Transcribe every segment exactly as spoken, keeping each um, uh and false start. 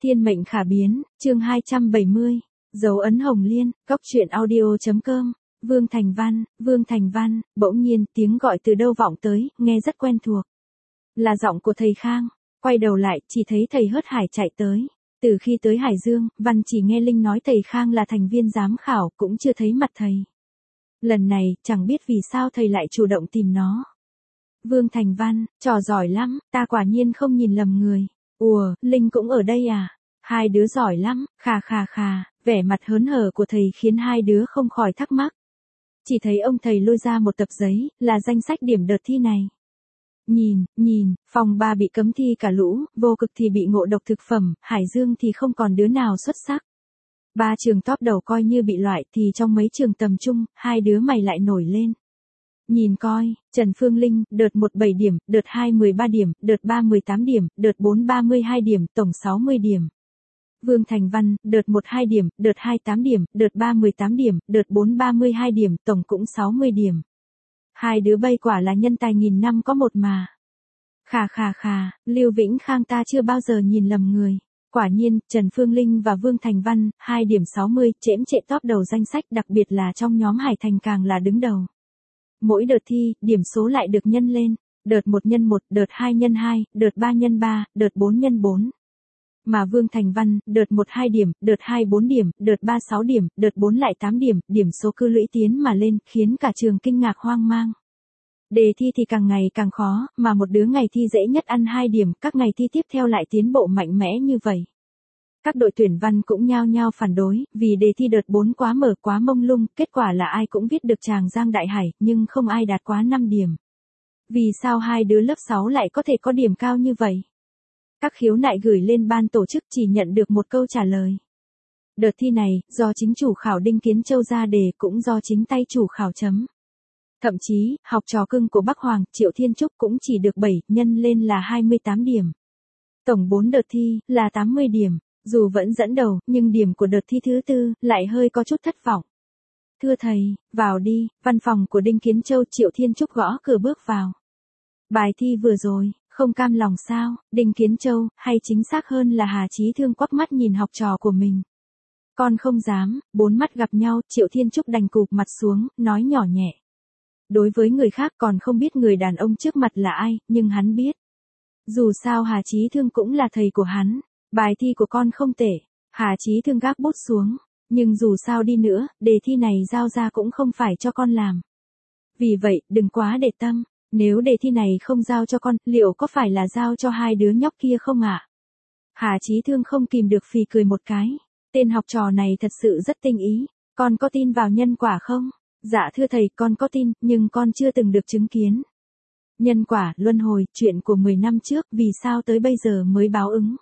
Thiên mệnh khả biến, chương hai trăm bảy mươi. Dấu ấn hồng liên, cốc truyện audio.com. Vương Thành Văn, Vương Thành Văn, bỗng nhiên tiếng gọi từ đâu vọng tới, nghe rất quen thuộc. Là giọng của thầy Khang. Quay đầu lại, chỉ thấy thầy Hớt Hải chạy tới. Từ khi tới Hải Dương, Văn chỉ nghe Linh nói thầy Khang là thành viên giám khảo, cũng chưa thấy mặt thầy. Lần này, chẳng biết vì sao thầy lại chủ động tìm nó. Vương Thành Văn, trò giỏi lắm, ta quả nhiên không nhìn lầm người. Ùa, Linh cũng ở đây à? Hai đứa giỏi lắm, khà khà khà, vẻ mặt hớn hở của thầy khiến hai đứa không khỏi thắc mắc. Chỉ thấy ông thầy lôi ra một tập giấy, là danh sách điểm đợt thi này. Nhìn, nhìn, phòng ba bị cấm thi cả lũ, vô cực thì bị ngộ độc thực phẩm, Hải Dương thì không còn đứa nào xuất sắc. Ba trường top đầu coi như bị loại thì trong mấy trường tầm trung, hai đứa mày lại nổi lên. Nhìn coi, Trần Phương Linh, đợt một bảy điểm, đợt hai mười ba điểm, đợt ba mười tám điểm, đợt bốn ba mươi hai điểm, tổng sáu mươi điểm. Vương Thành Văn, đợt một hai điểm, đợt hai tám điểm, đợt ba mười tám điểm, đợt bốn ba mươi hai điểm, tổng cũng sáu mươi điểm. Hai đứa bay quả là nhân tài nghìn năm có một mà. Khà khà khà, Lưu Vĩnh Khang ta chưa bao giờ nhìn lầm người. Quả nhiên, Trần Phương Linh và Vương Thành Văn, hai điểm sáu mươi, chễm chệ top đầu danh sách, đặc biệt là trong nhóm Hải Thành càng là đứng đầu. Mỗi đợt thi, điểm số lại được nhân lên, đợt một nhân một, đợt hai nhân hai, đợt ba nhân ba, đợt bốn nhân bốn. Mà Vương Thành Văn, đợt một hai điểm, đợt hai bốn điểm, đợt ba sáu điểm, đợt bốn lại tám điểm, điểm số cứ lũy tiến mà lên, khiến cả trường kinh ngạc hoang mang. Đề thi thì càng ngày càng khó, mà một đứa ngày thi dễ nhất ăn hai điểm, các ngày thi tiếp theo lại tiến bộ mạnh mẽ như vậy. Các đội tuyển văn cũng nhao nhao phản đối, vì đề thi đợt bốn quá mở quá mông lung, kết quả là ai cũng viết được Tràng Giang Đại Hải, nhưng không ai đạt quá năm điểm. Vì sao hai đứa lớp sáu lại có thể có điểm cao như vậy? Các khiếu nại gửi lên ban tổ chức chỉ nhận được một câu trả lời. Đợt thi này, do chính chủ khảo Đinh Kiến Châu ra đề cũng do chính tay chủ khảo chấm. Thậm chí, học trò cưng của Bắc Hoàng, Triệu Thiên Trúc cũng chỉ được bảy, nhân lên là hai mươi tám điểm. Tổng bốn đợt thi, là tám mươi điểm. Dù vẫn dẫn đầu, nhưng điểm của đợt thi thứ tư, lại hơi có chút thất vọng. Thưa thầy, vào đi, văn phòng của Đinh Kiến Châu. Triệu Thiên Trúc gõ cửa bước vào. Bài thi vừa rồi, không cam lòng sao? Đinh Kiến Châu, hay chính xác hơn là Hà Chí Thương quắc mắt nhìn học trò của mình. Con không dám, bốn mắt gặp nhau, Triệu Thiên Trúc đành cụp mặt xuống, nói nhỏ nhẹ. Đối với người khác còn không biết người đàn ông trước mặt là ai, nhưng hắn biết. Dù sao Hà Chí Thương cũng là thầy của hắn. Bài thi của con không tệ. Hà Chí Thương gác bút xuống. Nhưng dù sao đi nữa, đề thi này giao ra cũng không phải cho con làm. Vì vậy, đừng quá để tâm. Nếu đề thi này không giao cho con, liệu có phải là giao cho hai đứa nhóc kia không ạ? À? Hà Chí Thương không kìm được phì cười một cái. Tên học trò này thật sự rất tinh ý. Con có tin vào nhân quả không? Dạ thưa thầy, con có tin, nhưng con chưa từng được chứng kiến. Nhân quả, luân hồi, chuyện của mười năm trước, vì sao tới bây giờ mới báo ứng?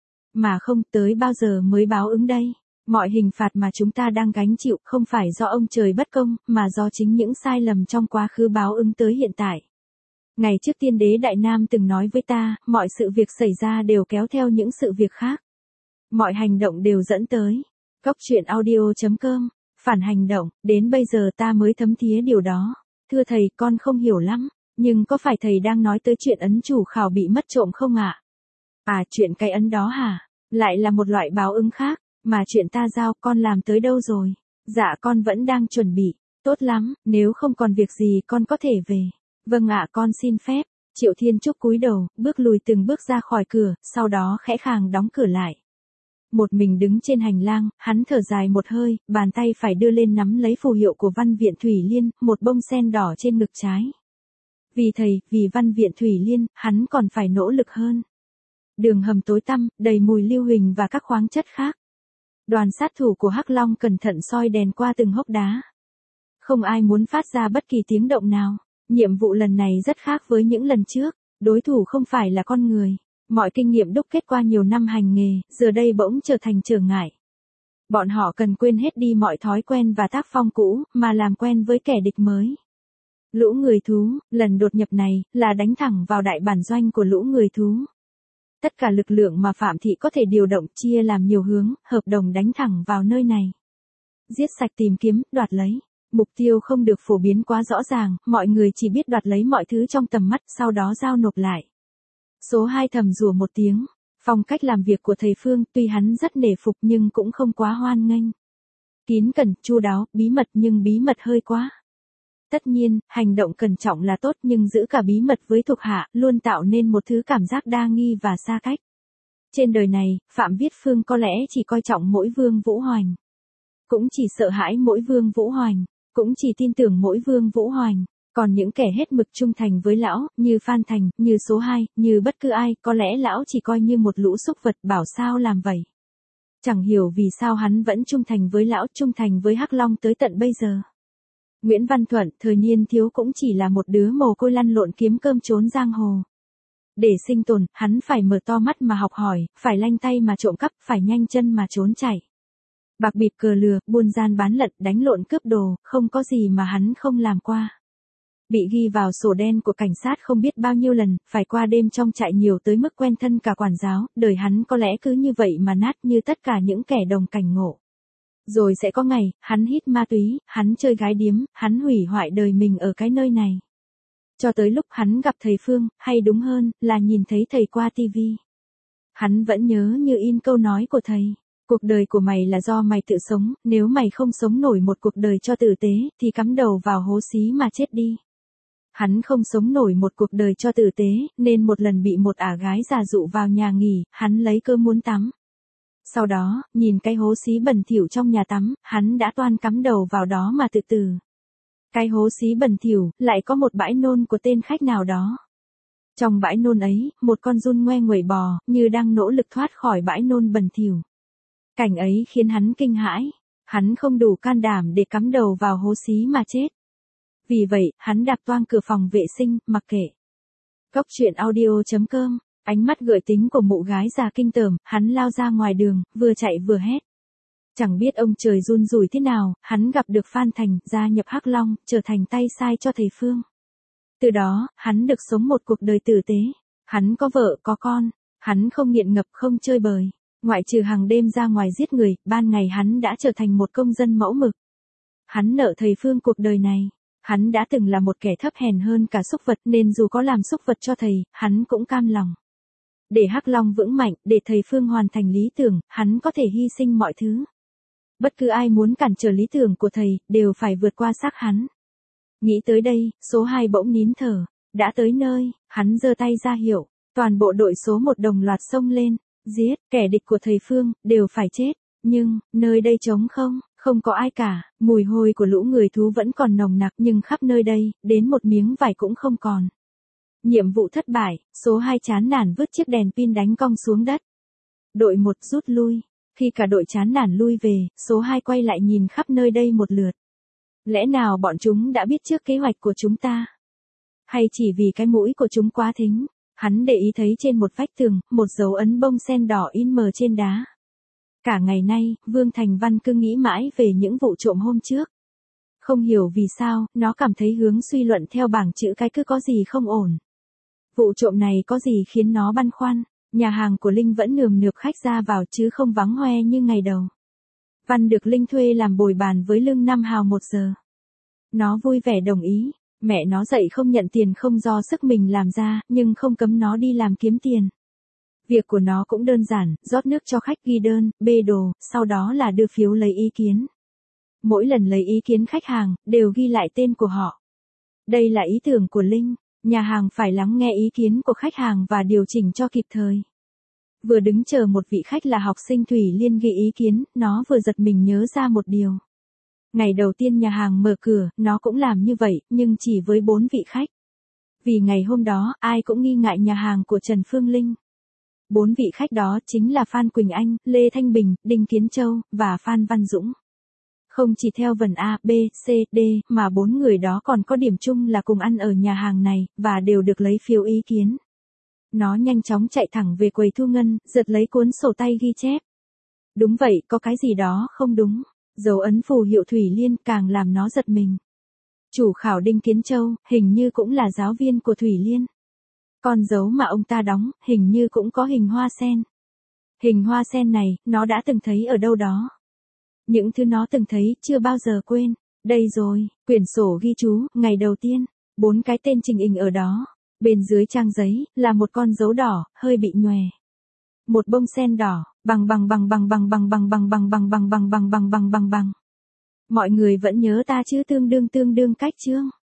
Mà không, tới bao giờ mới báo ứng đây? Mọi hình phạt mà chúng ta đang gánh chịu không phải do ông trời bất công, mà do chính những sai lầm trong quá khứ báo ứng tới hiện tại. Ngày trước tiên đế Đại Nam từng nói với ta, mọi sự việc xảy ra đều kéo theo những sự việc khác. Mọi hành động đều dẫn tới. Cốc truyện audio.com. Phản hành động, đến bây giờ ta mới thấm thía điều đó. Thưa thầy, con không hiểu lắm, nhưng có phải thầy đang nói tới chuyện ấn chủ khảo bị mất trộm không ạ? À? À, chuyện cái ấn đó hả? Lại là một loại báo ứng khác, mà chuyện ta giao con làm tới đâu rồi? Dạ con vẫn đang chuẩn bị, tốt lắm, nếu không còn việc gì con có thể về. Vâng ạ, con xin phép. Triệu Thiên Trúc cúi đầu, bước lùi từng bước ra khỏi cửa, sau đó khẽ khàng đóng cửa lại. Một mình đứng trên hành lang, hắn thở dài một hơi, bàn tay phải đưa lên nắm lấy phù hiệu của Văn viện Thủy Liên, một bông sen đỏ trên ngực trái. Vì thầy, vì Văn viện Thủy Liên, hắn còn phải nỗ lực hơn. Đường hầm tối tăm, đầy mùi lưu huỳnh và các khoáng chất khác. Đoàn sát thủ của Hắc Long cẩn thận soi đèn qua từng hốc đá. Không ai muốn phát ra bất kỳ tiếng động nào. Nhiệm vụ lần này rất khác với những lần trước. Đối thủ không phải là con người. Mọi kinh nghiệm đúc kết qua nhiều năm hành nghề, giờ đây bỗng trở thành trở ngại. Bọn họ cần quên hết đi mọi thói quen và tác phong cũ, mà làm quen với kẻ địch mới. Lũ người thú, lần đột nhập này, là đánh thẳng vào đại bản doanh của lũ người thú. Tất cả lực lượng mà Phạm Thị có thể điều động chia làm nhiều hướng, hợp đồng đánh thẳng vào nơi này. Giết sạch, tìm kiếm, đoạt lấy. Mục tiêu không được phổ biến quá rõ ràng, mọi người chỉ biết đoạt lấy mọi thứ trong tầm mắt, sau đó giao nộp lại. Số hai thầm rủa một tiếng. Phong cách làm việc của thầy Phương tuy hắn rất nể phục nhưng cũng không quá hoan nghênh. Kín cẩn, chu đáo, bí mật nhưng bí mật hơi quá. Tất nhiên, hành động cẩn trọng là tốt nhưng giữ cả bí mật với thuộc hạ luôn tạo nên một thứ cảm giác đa nghi và xa cách. Trên đời này, Phạm Viết Phương có lẽ chỉ coi trọng mỗi Vương Vũ Hoành. Cũng chỉ sợ hãi mỗi Vương Vũ Hoành. Cũng chỉ tin tưởng mỗi Vương Vũ Hoành. Còn những kẻ hết mực trung thành với lão, như Phan Thành, như số hai, như bất cứ ai, có lẽ lão chỉ coi như một lũ súc vật bảo sao làm vậy. Chẳng hiểu vì sao hắn vẫn trung thành với lão, trung thành với Hắc Long tới tận bây giờ. Nguyễn Văn Thuận, thời niên thiếu cũng chỉ là một đứa mồ côi lăn lộn kiếm cơm trốn giang hồ. Để sinh tồn, hắn phải mở to mắt mà học hỏi, phải lanh tay mà trộm cắp, phải nhanh chân mà trốn chạy. Bạc bịp cờ lừa, buôn gian bán lận, đánh lộn cướp đồ, không có gì mà hắn không làm qua. Bị ghi vào sổ đen của cảnh sát không biết bao nhiêu lần, phải qua đêm trong trại nhiều tới mức quen thân cả quản giáo, đời hắn có lẽ cứ như vậy mà nát như tất cả những kẻ đồng cảnh ngộ. Rồi sẽ có ngày, hắn hít ma túy, hắn chơi gái điếm, hắn hủy hoại đời mình ở cái nơi này. Cho tới lúc hắn gặp thầy Phương, hay đúng hơn, là nhìn thấy thầy qua tivi. Hắn vẫn nhớ như in câu nói của thầy. Cuộc đời của mày là do mày tự sống, nếu mày không sống nổi một cuộc đời cho tử tế, thì cắm đầu vào hố xí mà chết đi. Hắn không sống nổi một cuộc đời cho tử tế, nên một lần bị một ả gái già dụ vào nhà nghỉ, hắn lấy cơ muốn tắm. Sau đó, nhìn cái hố xí bẩn thỉu trong nhà tắm, hắn đã toan cắm đầu vào đó mà tự tử. Cái hố xí bẩn thỉu, lại có một bãi nôn của tên khách nào đó. Trong bãi nôn ấy, một con giun ngoe nguẩy bò, như đang nỗ lực thoát khỏi bãi nôn bẩn thỉu. Cảnh ấy khiến hắn kinh hãi, hắn không đủ can đảm để cắm đầu vào hố xí mà chết. Vì vậy, hắn đạp toang cửa phòng vệ sinh, mặc kệ. Cốc truyện audio chấm com, ánh mắt gợi tính của mụ gái già kinh tởm, hắn lao ra ngoài đường, vừa chạy vừa hét. Chẳng biết ông trời run rủi thế nào, hắn gặp được Phan Thành, gia nhập Hắc Long, trở thành tay sai cho thầy Phương. Từ đó, hắn được sống một cuộc đời tử tế. Hắn có vợ, có con, hắn không nghiện ngập, không chơi bời. Ngoại trừ hàng đêm ra ngoài giết người, ban ngày hắn đã trở thành một công dân mẫu mực. Hắn nợ thầy Phương cuộc đời này. Hắn đã từng là một kẻ thấp hèn hơn cả súc vật nên dù có làm súc vật cho thầy, hắn cũng cam lòng. Để Hắc Long vững mạnh, để thầy Phương hoàn thành lý tưởng, hắn có thể hy sinh mọi thứ. Bất cứ ai muốn cản trở lý tưởng của thầy, đều phải vượt qua xác hắn. Nghĩ tới đây, số hai bỗng nín thở. Đã tới nơi, hắn giơ tay ra hiệu. Toàn bộ đội số một đồng loạt xông lên. Giết, kẻ địch của thầy Phương, đều phải chết. Nhưng, nơi đây trống không, không có ai cả. Mùi hôi của lũ người thú vẫn còn nồng nặc nhưng khắp nơi đây, đến một miếng vải cũng không còn. Nhiệm vụ thất bại, số hai chán nản vứt chiếc đèn pin đánh cong xuống đất. Đội một rút lui. Khi cả đội chán nản lui về, số hai quay lại nhìn khắp nơi đây một lượt. Lẽ nào bọn chúng đã biết trước kế hoạch của chúng ta? Hay chỉ vì cái mũi của chúng quá thính? Hắn để ý thấy trên một vách tường, một dấu ấn bông sen đỏ in mờ trên đá. Cả ngày nay, Vương Thành Văn cứ nghĩ mãi về những vụ trộm hôm trước. Không hiểu vì sao, nó cảm thấy hướng suy luận theo bảng chữ cái cứ có gì không ổn. Vụ trộm này có gì khiến nó băn khoăn? Nhà hàng của Linh vẫn nườm nượp khách ra vào chứ không vắng hoe như ngày đầu. Văn được Linh thuê làm bồi bàn với lương năm hào một giờ. Nó vui vẻ đồng ý. Mẹ nó dạy không nhận tiền không do sức mình làm ra, nhưng không cấm nó đi làm kiếm tiền. Việc của nó cũng đơn giản, rót nước cho khách, ghi đơn, bê đồ, sau đó là đưa phiếu lấy ý kiến. Mỗi lần lấy ý kiến khách hàng, đều ghi lại tên của họ. Đây là ý tưởng của Linh, nhà hàng phải lắng nghe ý kiến của khách hàng và điều chỉnh cho kịp thời. Vừa đứng chờ một vị khách là học sinh Thủy Liên ghi ý kiến, nó vừa giật mình nhớ ra một điều. Ngày đầu tiên nhà hàng mở cửa, nó cũng làm như vậy, nhưng chỉ với bốn vị khách. Vì ngày hôm đó, ai cũng nghi ngại nhà hàng của Trần Phương Linh. Bốn vị khách đó chính là Phan Quỳnh Anh, Lê Thanh Bình, Đinh Kiến Châu, và Phan Văn Dũng. Không chỉ theo vần A, B, C, D, mà bốn người đó còn có điểm chung là cùng ăn ở nhà hàng này, và đều được lấy phiếu ý kiến. Nó nhanh chóng chạy thẳng về quầy thu ngân, giật lấy cuốn sổ tay ghi chép. Đúng vậy, có cái gì đó không đúng. Dấu ấn phù hiệu Thủy Liên càng làm nó giật mình. Chủ khảo Đinh Kiến Châu, hình như cũng là giáo viên của Thủy Liên. Con dấu mà ông ta đóng, hình như cũng có hình hoa sen. Hình hoa sen này, nó đã từng thấy ở đâu đó. Những thứ nó từng thấy, chưa bao giờ quên. Đây rồi, quyển sổ ghi chú, ngày đầu tiên. Bốn cái tên trình hình ở đó. Bên dưới trang giấy, là một con dấu đỏ, hơi bị nhòe. Một bông sen đỏ, bằng bằng bằng bằng bằng bằng bằng bằng bằng bằng bằng bằng bằng bằng bằng bằng bằng. Mọi người vẫn nhớ ta chứ tương đương tương đương cách chương.